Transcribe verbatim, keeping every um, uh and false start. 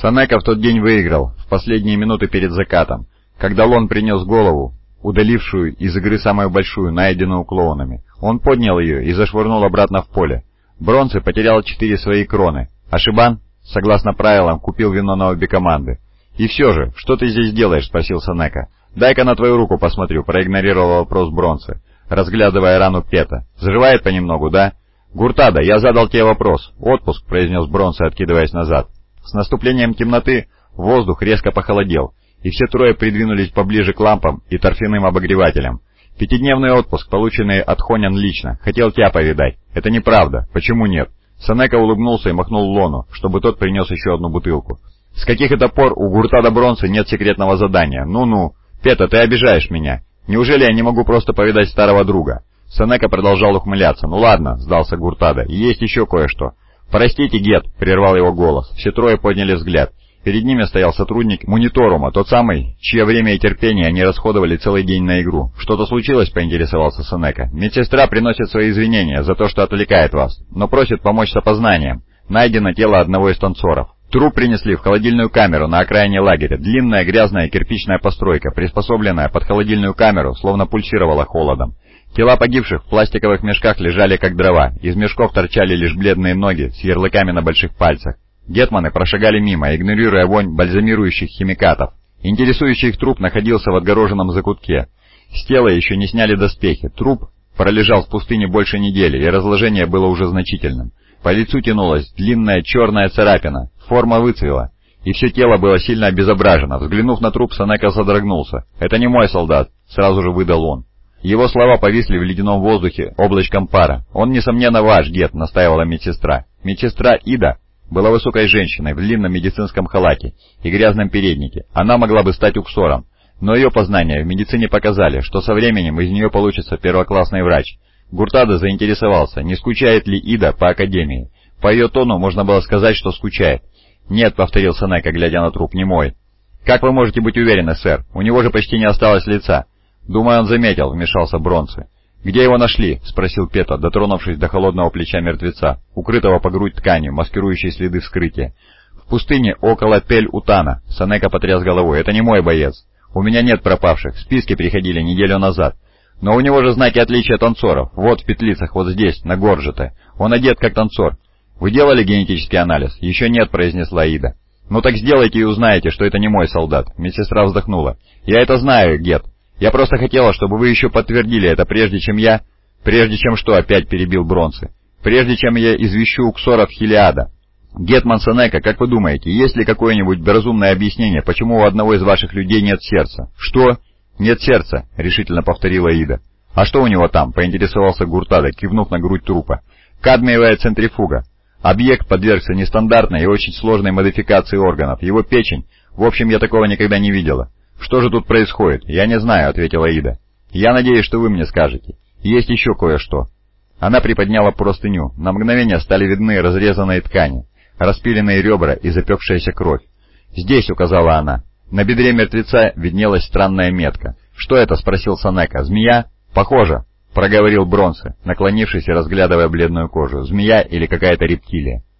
Сенека в тот день выиграл, в последние минуты перед закатом, когда Лон принес голову, удалившую из игры самую большую, найденную клоунами. Он поднял ее и зашвырнул обратно в поле. Бронце потерял четыре свои кроны, а Шибан, согласно правилам, купил вино на обе команды. «И все же, что ты здесь делаешь?» — спросил Сенека. «Дай-ка на твою руку посмотрю», — проигнорировал вопрос Бронце, разглядывая рану Пета. «Заживает понемногу, да?» «Гуртада, я задал тебе вопрос». «Отпуск», — произнес Бронце, откидываясь назад. С наступлением темноты воздух резко похолодел, и все трое придвинулись поближе к лампам и торфяным обогревателям. «Пятидневный отпуск, полученный от Хонян лично. Хотел тебя повидать». «Это неправда. Почему нет?» Сенека улыбнулся и махнул Лону, чтобы тот принес еще одну бутылку. «С каких это пор у Гуртада Бронце нет секретного задания? Ну-ну. Пета, ты обижаешь меня. Неужели я не могу просто повидать старого друга?» Сенека продолжал ухмыляться. «Ну ладно», — сдался Гуртада, — «есть еще кое-что». «Простите, Гет», — прервал его голос. Все трое подняли взгляд. Перед ними стоял сотрудник мониторума, тот самый, чье время и терпение они расходовали целый день на игру. «Что-то случилось?» — поинтересовался Сенека. «Медсестра приносит свои извинения за то, что отвлекает вас, но просит помочь с опознанием. Найдено тело одного из танцоров». Труп принесли в холодильную камеру на окраине лагеря. Длинная грязная кирпичная постройка, приспособленная под холодильную камеру, словно пульсировала холодом. Тела погибших в пластиковых мешках лежали как дрова, из мешков торчали лишь бледные ноги с ярлыками на больших пальцах. Гетманы прошагали мимо, игнорируя вонь бальзамирующих химикатов. Интересующий их труп находился в отгороженном закутке. С тела еще не сняли доспехи. Труп пролежал в пустыне больше недели, и разложение было уже значительным. По лицу тянулась длинная черная царапина, форма выцвела, и все тело было сильно обезображено. Взглянув на труп, Сенека содрогнулся. «Это не мой солдат», — сразу же выдал он. Его слова повисли в ледяном воздухе облачком пара. «Он, несомненно, ваш, Гет», — настаивала медсестра. Медсестра Ида была высокой женщиной в длинном медицинском халате и грязном переднике. Она могла бы стать уксором, но ее познания в медицине показали, что со временем из нее получится первоклассный врач. Гуртада заинтересовался, не скучает ли Ида по академии. По ее тону можно было сказать, что скучает. «Нет», — повторил Сенека, глядя на труп, — «не мой». «Как вы можете быть уверены, сэр? У него же почти не осталось лица». «Думаю, он заметил», — вмешался Бронце. «Где его нашли?» — спросил Пета, дотронувшись до холодного плеча мертвеца, укрытого по грудь тканью, маскирующей следы вскрытия. «В пустыне около Тель-Утана», — Сенека потряс головой. «Это не мой боец. У меня нет пропавших, списки приходили неделю назад. Но у него же знаки отличия танцоров. Вот в петлицах, вот здесь, на горжете. Он одет как танцор. Вы делали генетический анализ?» «Еще нет», — произнесла Ида. «Ну так сделайте и узнаете, что это не мой солдат». Медсестра вздохнула. «Я это знаю, Гет. Я просто хотела, чтобы вы еще подтвердили это, прежде чем я...» «Прежде чем что?» — опять перебил Бронце. «Прежде чем я извещу уксоров Хелиада. Гетман Сенека, как вы думаете, есть ли какое-нибудь разумное объяснение, почему у одного из ваших людей нет сердца?» «Что?» «Нет сердца», — решительно повторила Ида. «А что у него там?» — поинтересовался Гуртада, кивнув на грудь трупа. «Кадмиевая центрифуга. Объект подвергся нестандартной и очень сложной модификации органов. Его печень... В общем, я такого никогда не видела». «Что же тут происходит?» «Я не знаю», — ответила Ида. «Я надеюсь, что вы мне скажете. Есть еще кое-что». Она приподняла простыню. На мгновение стали видны разрезанные ткани, распиленные ребра и запекшаяся кровь. «Здесь», — указала она. На бедре мертвеца виднелась странная метка. «Что это?» — спросил Сенека. «Змея?» «Похоже», — проговорил Бронце, наклонившись и разглядывая бледную кожу. «Змея или какая-то рептилия».